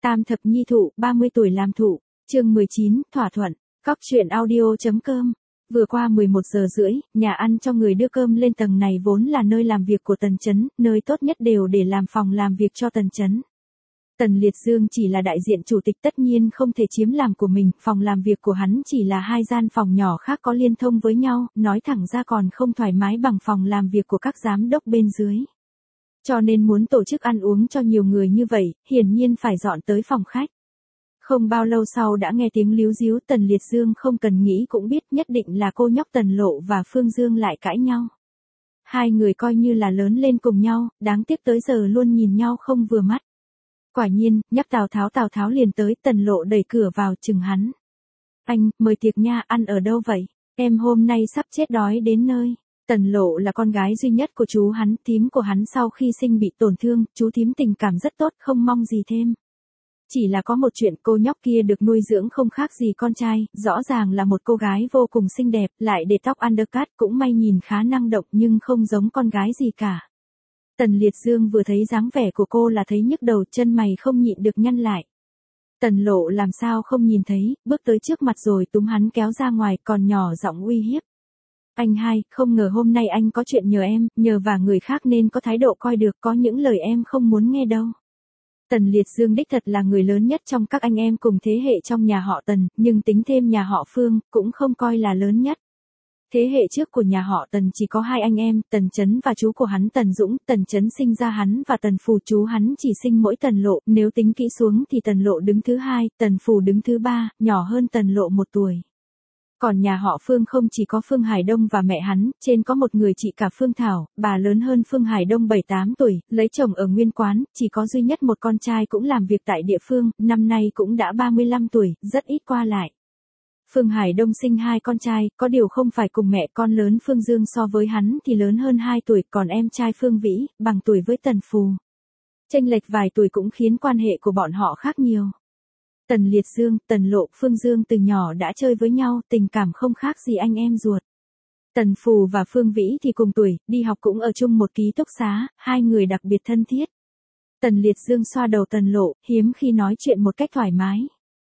Tam thập nhi thụ, 30 tuổi làm thụ, chương 19, thỏa thuận, cóc truyện audio.com. Vừa qua 11 giờ rưỡi, nhà ăn cho người đưa cơm lên tầng này vốn là nơi làm việc của Tần Chấn, nơi tốt nhất đều để làm phòng làm việc cho Tần Chấn. Tần Liệt Dương chỉ là đại diện chủ tịch tất nhiên không thể chiếm làm của mình, phòng làm việc của hắn chỉ là hai gian phòng nhỏ khác có liên thông với nhau, nói thẳng ra còn không thoải mái bằng phòng làm việc của các giám đốc bên dưới. Cho nên muốn tổ chức ăn uống cho nhiều người như vậy, hiển nhiên phải dọn tới phòng khách. Không bao lâu sau đã nghe tiếng líu ríu, Tần Liệt Dương không cần nghĩ cũng biết nhất định là cô nhóc Tần Lộ và Phương Dương lại cãi nhau. Hai người coi như là lớn lên cùng nhau, đáng tiếc tới giờ luôn nhìn nhau không vừa mắt. Quả nhiên, nhắc Tào Tháo liền tới, Tần Lộ đẩy cửa vào chừng hắn. Anh, mời tiệc nha, ăn ở đâu vậy? Em hôm nay sắp chết đói đến nơi. Tần Lộ là con gái duy nhất của chú hắn, thím của hắn sau khi sinh bị tổn thương, chú thím tình cảm rất tốt, không mong gì thêm. Chỉ là có một chuyện, cô nhóc kia được nuôi dưỡng không khác gì con trai, rõ ràng là một cô gái vô cùng xinh đẹp, lại để tóc undercut, cũng may nhìn khá năng động nhưng không giống con gái gì cả. Tần Liệt Dương vừa thấy dáng vẻ của cô là thấy nhức đầu, chân mày không nhịn được nhăn lại. Tần Lộ làm sao không nhìn thấy, bước tới trước mặt rồi túm hắn kéo ra ngoài, còn nhỏ giọng uy hiếp. Anh hai, không ngờ hôm nay anh có chuyện nhờ em, nhờ và người khác nên có thái độ coi được, có những lời em không muốn nghe đâu. Tần Liệt Dương đích thật là người lớn nhất trong các anh em cùng thế hệ trong nhà họ Tần, nhưng tính thêm nhà họ Phương, cũng không coi là lớn nhất. Thế hệ trước của nhà họ Tần chỉ có hai anh em, Tần Chấn và chú của hắn Tần Dũng, Tần Chấn sinh ra hắn và Tần Phù, chú hắn chỉ sinh mỗi Tần Lộ, nếu tính kỹ xuống thì Tần Lộ đứng thứ hai, Tần Phù đứng thứ ba, nhỏ hơn Tần Lộ 1 tuổi. Còn nhà họ Phương không chỉ có Phương Hải Đông và mẹ hắn, trên có một người chị cả Phương Thảo, bà lớn hơn Phương Hải Đông 7-8 tuổi, lấy chồng ở nguyên quán, chỉ có duy nhất một con trai cũng làm việc tại địa phương, năm nay cũng đã 35 tuổi, rất ít qua lại. Phương Hải Đông sinh 2 con trai, có điều không phải cùng mẹ, con lớn Phương Dương so với hắn thì lớn hơn 2 tuổi, còn em trai Phương Vĩ, bằng tuổi với Tần Phù. Chênh lệch vài tuổi cũng khiến quan hệ của bọn họ khác nhiều. Tần Liệt Dương, Tần Lộ, Phương Dương từ nhỏ đã chơi với nhau, tình cảm không khác gì anh em ruột. Tần Phù và Phương Vĩ thì cùng tuổi, đi học cũng ở chung một ký túc xá, hai người đặc biệt thân thiết. Tần Liệt Dương xoa đầu Tần Lộ, hiếm khi nói chuyện một cách thoải mái.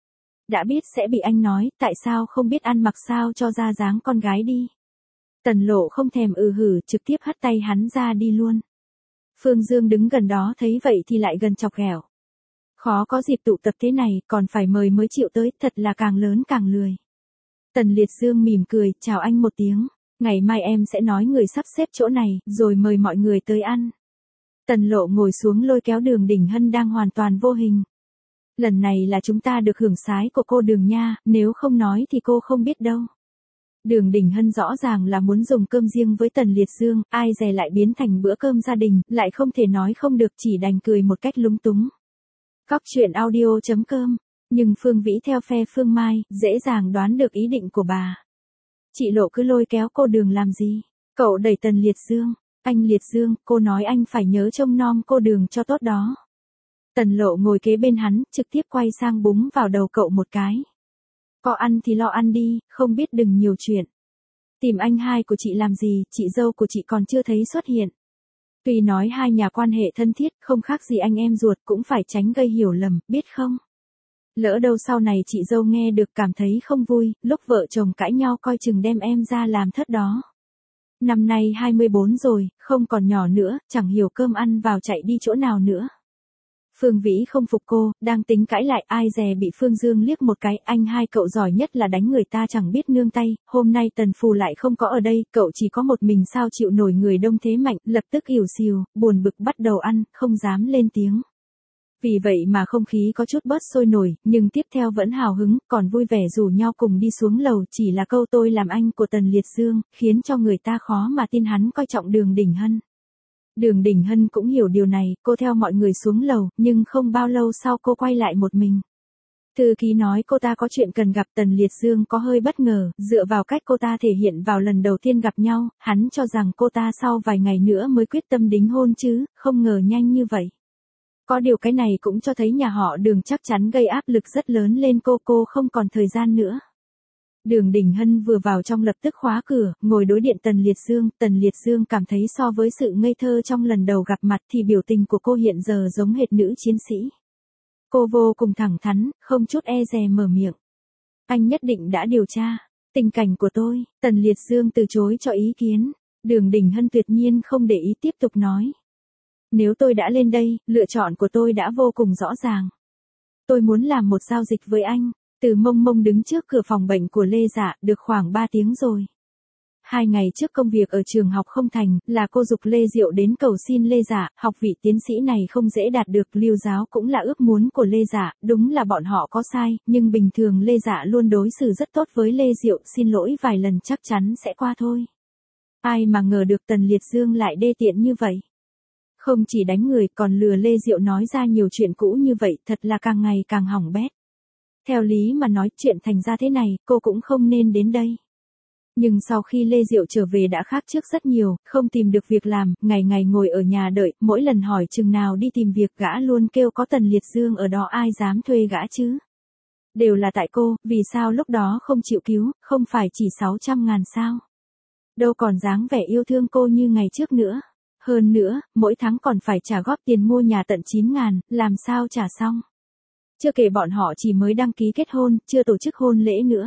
Đã biết sẽ bị anh nói, tại sao không biết ăn mặc sao cho ra dáng con gái đi. Tần Lộ không thèm hử, trực tiếp hất tay hắn ra đi luôn. Phương Dương đứng gần đó thấy vậy thì lại gần chọc ghẹo. Khó có dịp tụ tập thế này, còn phải mời mới chịu tới, thật là càng lớn càng lười. Tần Liệt Dương mỉm cười, chào anh một tiếng, ngày mai em sẽ nói người sắp xếp chỗ này, rồi mời mọi người tới ăn. Tần Lộ ngồi xuống lôi kéo Đường Đình Hân đang hoàn toàn vô hình. Lần này là chúng ta được hưởng sái của cô Đường nha, nếu không nói thì cô không biết đâu. Đường Đình Hân rõ ràng là muốn dùng cơm riêng với Tần Liệt Dương, ai dè lại biến thành bữa cơm gia đình, lại không thể nói không được, chỉ đành cười một cách lúng túng. Cóc truyện audio.com, nhưng Phương Vĩ theo phe Phương Mai, dễ dàng đoán được ý định của bà. Chị Lộ cứ lôi kéo cô Đường làm gì? Cậu đẩy Tần Liệt Dương, anh Liệt Dương, cô nói anh phải nhớ trông nom cô Đường cho tốt đó. Tần Lộ ngồi kế bên hắn, trực tiếp quay sang búng vào đầu cậu một cái. Có ăn thì lo ăn đi, không biết đừng nhiều chuyện. Tìm anh hai của chị làm gì, chị dâu của chị còn chưa thấy xuất hiện. Tuy nói hai nhà quan hệ thân thiết, không khác gì anh em ruột, cũng phải tránh gây hiểu lầm, biết không? Lỡ đâu sau này chị dâu nghe được cảm thấy không vui, lúc vợ chồng cãi nhau coi chừng đem em ra làm thất đó. Năm nay 24 rồi, không còn nhỏ nữa, chẳng hiểu cơm ăn vào chạy đi chỗ nào nữa. Phương Vĩ không phục cô, đang tính cãi lại, ai dè bị Phương Dương liếc một cái, anh hai cậu giỏi nhất là đánh người ta chẳng biết nương tay, hôm nay Tần Phù lại không có ở đây, cậu chỉ có một mình sao chịu nổi người đông thế mạnh, lập tức ỉu xìu, buồn bực bắt đầu ăn, không dám lên tiếng. Vì vậy mà không khí có chút bớt sôi nổi, nhưng tiếp theo vẫn hào hứng, còn vui vẻ rủ nhau cùng đi xuống lầu, chỉ là câu tôi làm anh của Tần Liệt Dương, khiến cho người ta khó mà tin hắn coi trọng Đường Đình Hân. Đường Đình Hân cũng hiểu điều này, cô theo mọi người xuống lầu, nhưng không bao lâu sau cô quay lại một mình. Thư ký nói cô ta có chuyện cần gặp. Tần Liệt Dương có hơi bất ngờ, dựa vào cách cô ta thể hiện vào lần đầu tiên gặp nhau, hắn cho rằng cô ta sau vài ngày nữa mới quyết tâm đính hôn chứ, không ngờ nhanh như vậy. Có điều cái này cũng cho thấy nhà họ Đường chắc chắn gây áp lực rất lớn lên cô không còn thời gian nữa. Đường Đình Hân vừa vào trong lập tức khóa cửa, ngồi đối điện Tần Liệt Dương cảm thấy so với sự ngây thơ trong lần đầu gặp mặt thì biểu tình của cô hiện giờ giống hệt nữ chiến sĩ. Cô vô cùng thẳng thắn, không chút e dè mở miệng. Anh nhất định đã điều tra tình cảnh của tôi. Tần Liệt Dương từ chối cho ý kiến. Đường Đình Hân tuyệt nhiên không để ý tiếp tục nói. Nếu tôi đã lên đây, lựa chọn của tôi đã vô cùng rõ ràng. Tôi muốn làm một giao dịch với anh. Từ Mông Mông đứng trước cửa phòng bệnh của Lê Dạ được khoảng 3 tiếng rồi. 2 ngày trước công việc ở trường học không thành, là cô giục Lê Diệu đến cầu xin Lê Dạ, học vị tiến sĩ này không dễ đạt được, Lưu giáo cũng là ước muốn của Lê Dạ, đúng là bọn họ có sai, nhưng bình thường Lê Dạ luôn đối xử rất tốt với Lê Diệu, xin lỗi vài lần chắc chắn sẽ qua thôi. Ai mà ngờ được Tần Liệt Dương lại đê tiện như vậy. Không chỉ đánh người còn lừa Lê Diệu nói ra nhiều chuyện cũ như vậy, thật là càng ngày càng hỏng bét. Theo lý mà nói chuyện thành ra thế này, cô cũng không nên đến đây. Nhưng sau khi Lê Diệu trở về đã khác trước rất nhiều, không tìm được việc làm, ngày ngày ngồi ở nhà đợi, mỗi lần hỏi chừng nào đi tìm việc gã luôn kêu có Tần Liệt Dương ở đó ai dám thuê gã chứ. Đều là tại cô, vì sao lúc đó không chịu cứu, không phải chỉ 600.000 sao. Đâu còn dáng vẻ yêu thương cô như ngày trước nữa. Hơn nữa, mỗi tháng còn phải trả góp tiền mua nhà tận 9.000, làm sao trả xong. Chưa kể bọn họ chỉ mới đăng ký kết hôn, chưa tổ chức hôn lễ nữa.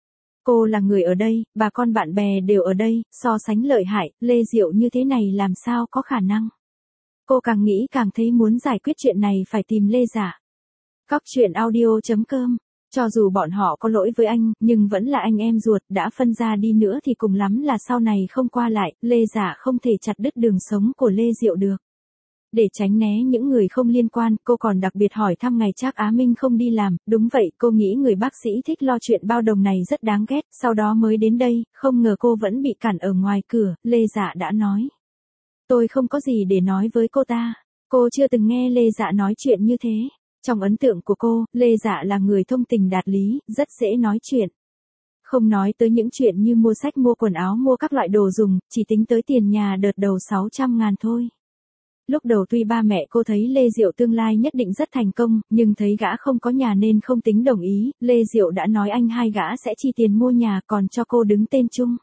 Cô là người ở đây, bà con bạn bè đều ở đây, so sánh lợi hại, Lê Diệu như thế này làm sao có khả năng. Cô càng nghĩ càng thấy muốn giải quyết chuyện này phải tìm Lê Dạ. Cóc truyện audio.com. Cho dù bọn họ có lỗi với anh, nhưng vẫn là anh em ruột, đã phân ra đi nữa thì cùng lắm là sau này không qua lại, Lê Dạ không thể chặt đứt đường sống của Lê Diệu được. Để tránh né những người không liên quan, cô còn đặc biệt hỏi thăm ngày Trác Á Minh không đi làm, đúng vậy, cô nghĩ người bác sĩ thích lo chuyện bao đồng này rất đáng ghét, sau đó mới đến đây, không ngờ cô vẫn bị cản ở ngoài cửa, Lê Dạ đã nói. Tôi không có gì để nói với cô ta, cô chưa từng nghe Lê Dạ nói chuyện như thế. Trong ấn tượng của cô, Lê Dạ là người thông tình đạt lý, rất dễ nói chuyện. Không nói tới những chuyện như mua sách mua quần áo mua các loại đồ dùng, chỉ tính tới tiền nhà đợt đầu 600.000 thôi. Lúc đầu tuy ba mẹ cô thấy Lê Diệu tương lai nhất định rất thành công, nhưng thấy gã không có nhà nên không tính đồng ý, Lê Diệu đã nói anh hai gã sẽ chi tiền mua nhà còn cho cô đứng tên chung.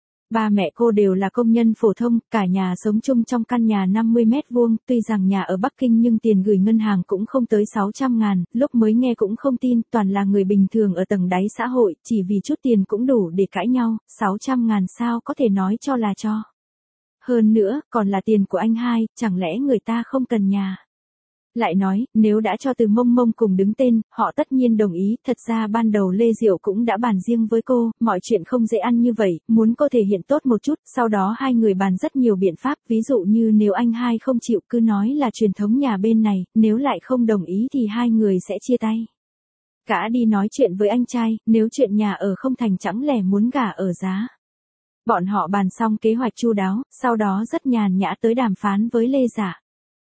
Ba mẹ cô đều là công nhân phổ thông, cả nhà sống chung trong căn nhà 50 mét vuông, tuy rằng nhà ở Bắc Kinh nhưng tiền gửi ngân hàng cũng không tới 600.000, lúc mới nghe cũng không tin, toàn là người bình thường ở tầng đáy xã hội, chỉ vì chút tiền cũng đủ để cãi nhau, 600.000 sao có thể nói cho là cho. Hơn nữa, còn là tiền của anh hai, chẳng lẽ người ta không cần nhà. Lại nói, nếu đã cho Từ Mông Mông cùng đứng tên, họ tất nhiên đồng ý, thật ra ban đầu Lê Diệu cũng đã bàn riêng với cô, mọi chuyện không dễ ăn như vậy, muốn cô thể hiện tốt một chút, sau đó hai người bàn rất nhiều biện pháp, ví dụ như nếu anh hai không chịu cứ nói là truyền thống nhà bên này, nếu lại không đồng ý thì hai người sẽ chia tay. Cả đi nói chuyện với anh trai, nếu chuyện nhà ở không thành chẳng lẽ muốn gả ở giá. Bọn họ bàn xong kế hoạch chu đáo, sau đó rất nhàn nhã tới đàm phán với Lê Dạ.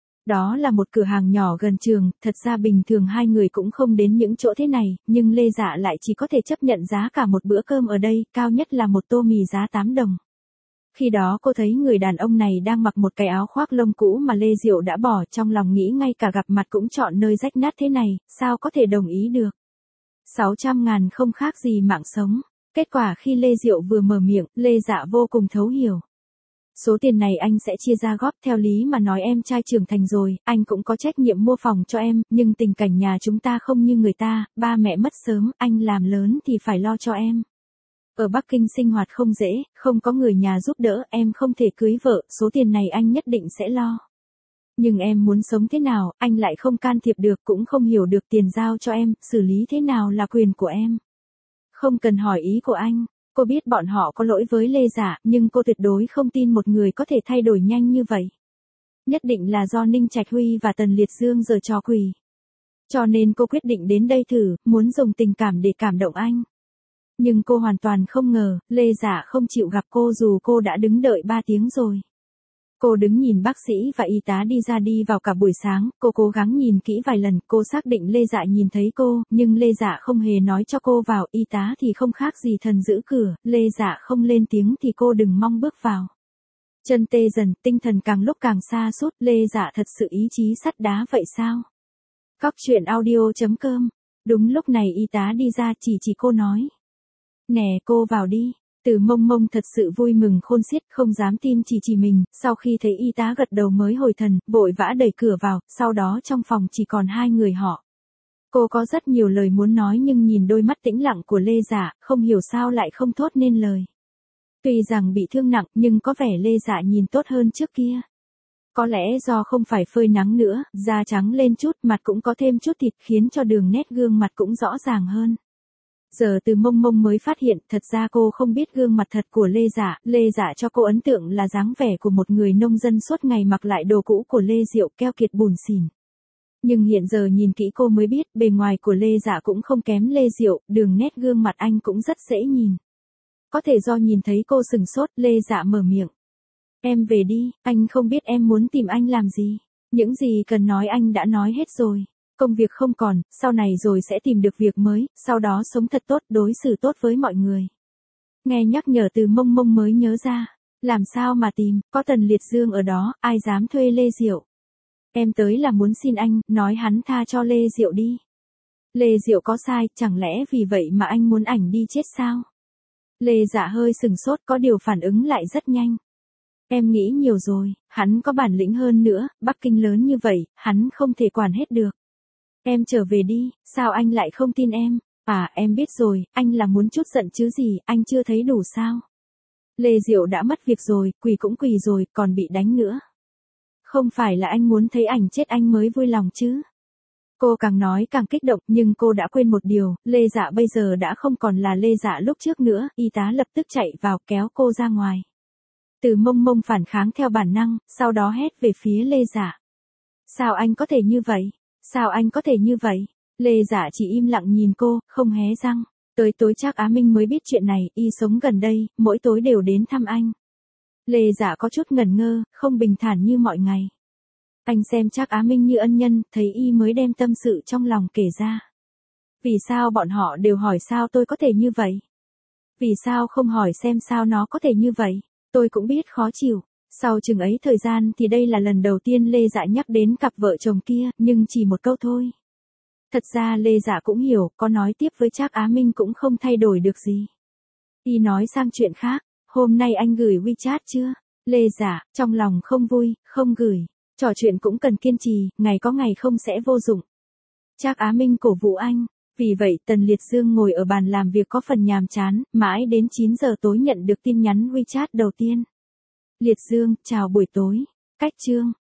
Đó là một cửa hàng nhỏ gần trường, thật ra bình thường hai người cũng không đến những chỗ thế này, nhưng Lê Dạ lại chỉ có thể chấp nhận giá cả một bữa cơm ở đây, cao nhất là một tô mì giá 8 đồng. Khi đó cô thấy người đàn ông này đang mặc một cái áo khoác lông cũ mà Lê Diệu đã bỏ, trong lòng nghĩ ngay cả gặp mặt cũng chọn nơi rách nát thế này, sao có thể đồng ý được. 600.000 không khác gì mạng sống. Kết quả khi Lê Diệu vừa mở miệng, Lê Dạ vô cùng thấu hiểu. Số tiền này anh sẽ chia ra góp, theo lý mà nói em trai trưởng thành rồi, anh cũng có trách nhiệm mua phòng cho em, nhưng tình cảnh nhà chúng ta không như người ta, ba mẹ mất sớm, anh làm lớn thì phải lo cho em. Ở Bắc Kinh sinh hoạt không dễ, không có người nhà giúp đỡ, em không thể cưới vợ, số tiền này anh nhất định sẽ lo. Nhưng em muốn sống thế nào, anh lại không can thiệp được, cũng không hiểu được tiền giao cho em, xử lý thế nào là quyền của em. Không cần hỏi ý của anh, cô biết bọn họ có lỗi với Lê Dạ, nhưng cô tuyệt đối không tin một người có thể thay đổi nhanh như vậy. Nhất định là do Ninh Trạch Huy và Tần Liệt Dương giở trò quỷ. Cho nên cô quyết định đến đây thử, muốn dùng tình cảm để cảm động anh. Nhưng cô hoàn toàn không ngờ, Lê Dạ không chịu gặp cô dù cô đã đứng đợi 3 tiếng rồi. Cô đứng nhìn bác sĩ và y tá đi vào cả buổi sáng, cô cố gắng nhìn kỹ vài lần, cô xác định Lê Dạ nhìn thấy cô, nhưng Lê Dạ không hề nói cho cô vào, y tá thì không khác gì thần giữ cửa, Lê Dạ không lên tiếng thì cô đừng mong bước vào. Chân tê dần, tinh thần càng lúc càng xa sút, Lê Dạ thật sự ý chí sắt đá vậy sao? Cóc truyện audio.com. Đúng lúc này y tá đi ra chỉ cô nói. Nè cô vào đi. Từ Mông Mông thật sự vui mừng khôn xiết, không dám tin chỉ mình, sau khi thấy y tá gật đầu mới hồi thần, vội vã đẩy cửa vào, sau đó trong phòng chỉ còn hai người họ. Cô có rất nhiều lời muốn nói nhưng nhìn đôi mắt tĩnh lặng của Lê Dạ, không hiểu sao lại không thốt nên lời. Tuy rằng bị thương nặng nhưng có vẻ Lê Dạ nhìn tốt hơn trước kia. Có lẽ do không phải phơi nắng nữa, da trắng lên chút, mặt cũng có thêm chút thịt khiến cho đường nét gương mặt cũng rõ ràng hơn. Giờ Từ Mông Mông mới phát hiện, thật ra cô không biết gương mặt thật của Lê Dạ cho cô ấn tượng là dáng vẻ của một người nông dân suốt ngày mặc lại đồ cũ của Lê Diệu, keo kiệt bủn xỉn. Nhưng hiện giờ nhìn kỹ cô mới biết, bề ngoài của Lê Dạ cũng không kém Lê Diệu, đường nét gương mặt anh cũng rất dễ nhìn. Có thể do nhìn thấy cô sừng sốt, Lê Dạ mở miệng. Em về đi, anh không biết em muốn tìm anh làm gì. Những gì cần nói anh đã nói hết rồi. Công việc không còn, sau này rồi sẽ tìm được việc mới, sau đó sống thật tốt, đối xử tốt với mọi người. Nghe nhắc nhở Từ Mông Mông mới nhớ ra. Làm sao mà tìm, có Tần Liệt Dương ở đó, ai dám thuê Lê Diệu. Em tới là muốn xin anh, nói hắn tha cho Lê Diệu đi. Lê Diệu có sai, chẳng lẽ vì vậy mà anh muốn ảnh đi chết sao? Lê Dạ hơi sừng sốt, có điều phản ứng lại rất nhanh. Em nghĩ nhiều rồi, hắn có bản lĩnh hơn nữa, Bắc Kinh lớn như vậy, hắn không thể quản hết được. Em trở về đi, sao anh lại không tin em? À, em biết rồi, anh là muốn chút giận chứ gì, anh chưa thấy đủ sao? Lê Diệu đã mất việc rồi, quỳ cũng quỳ rồi, còn bị đánh nữa. Không phải là anh muốn thấy ảnh chết anh mới vui lòng chứ? Cô càng nói càng kích động, nhưng cô đã quên một điều, Lê Dạ bây giờ đã không còn là Lê Dạ lúc trước nữa, y tá lập tức chạy vào kéo cô ra ngoài. Từ Mông Mông phản kháng theo bản năng, sau đó hét về phía Lê Dạ. Sao anh có thể như vậy? Sao anh có thể như vậy? Lê Dạ chỉ im lặng nhìn cô, không hé răng. Tới tối Trác Á Minh mới biết chuyện này, y sống gần đây, mỗi tối đều đến thăm anh. Lê Dạ có chút ngẩn ngơ, không bình thản như mọi ngày. Anh xem Trác Á Minh như ân nhân, thấy y mới đem tâm sự trong lòng kể ra. Vì sao bọn họ đều hỏi sao tôi có thể như vậy? Vì sao không hỏi xem sao nó có thể như vậy? Tôi cũng biết khó chịu. Sau chừng ấy thời gian thì đây là lần đầu tiên Lê Dạ nhắc đến cặp vợ chồng kia, nhưng chỉ một câu thôi. Thật ra Lê Dạ cũng hiểu, có nói tiếp với Trác Á Minh cũng không thay đổi được gì. Y nói sang chuyện khác, hôm nay anh gửi WeChat chưa? Lê Dạ, trong lòng không vui, không gửi. Trò chuyện cũng cần kiên trì, ngày có ngày không sẽ vô dụng. Trác Á Minh cổ vũ anh. Vì vậy Tần Liệt Dương ngồi ở bàn làm việc có phần nhàm chán, mãi đến 9 giờ tối nhận được tin nhắn WeChat đầu tiên. Liệt Dương, chào buổi tối. Cách chương.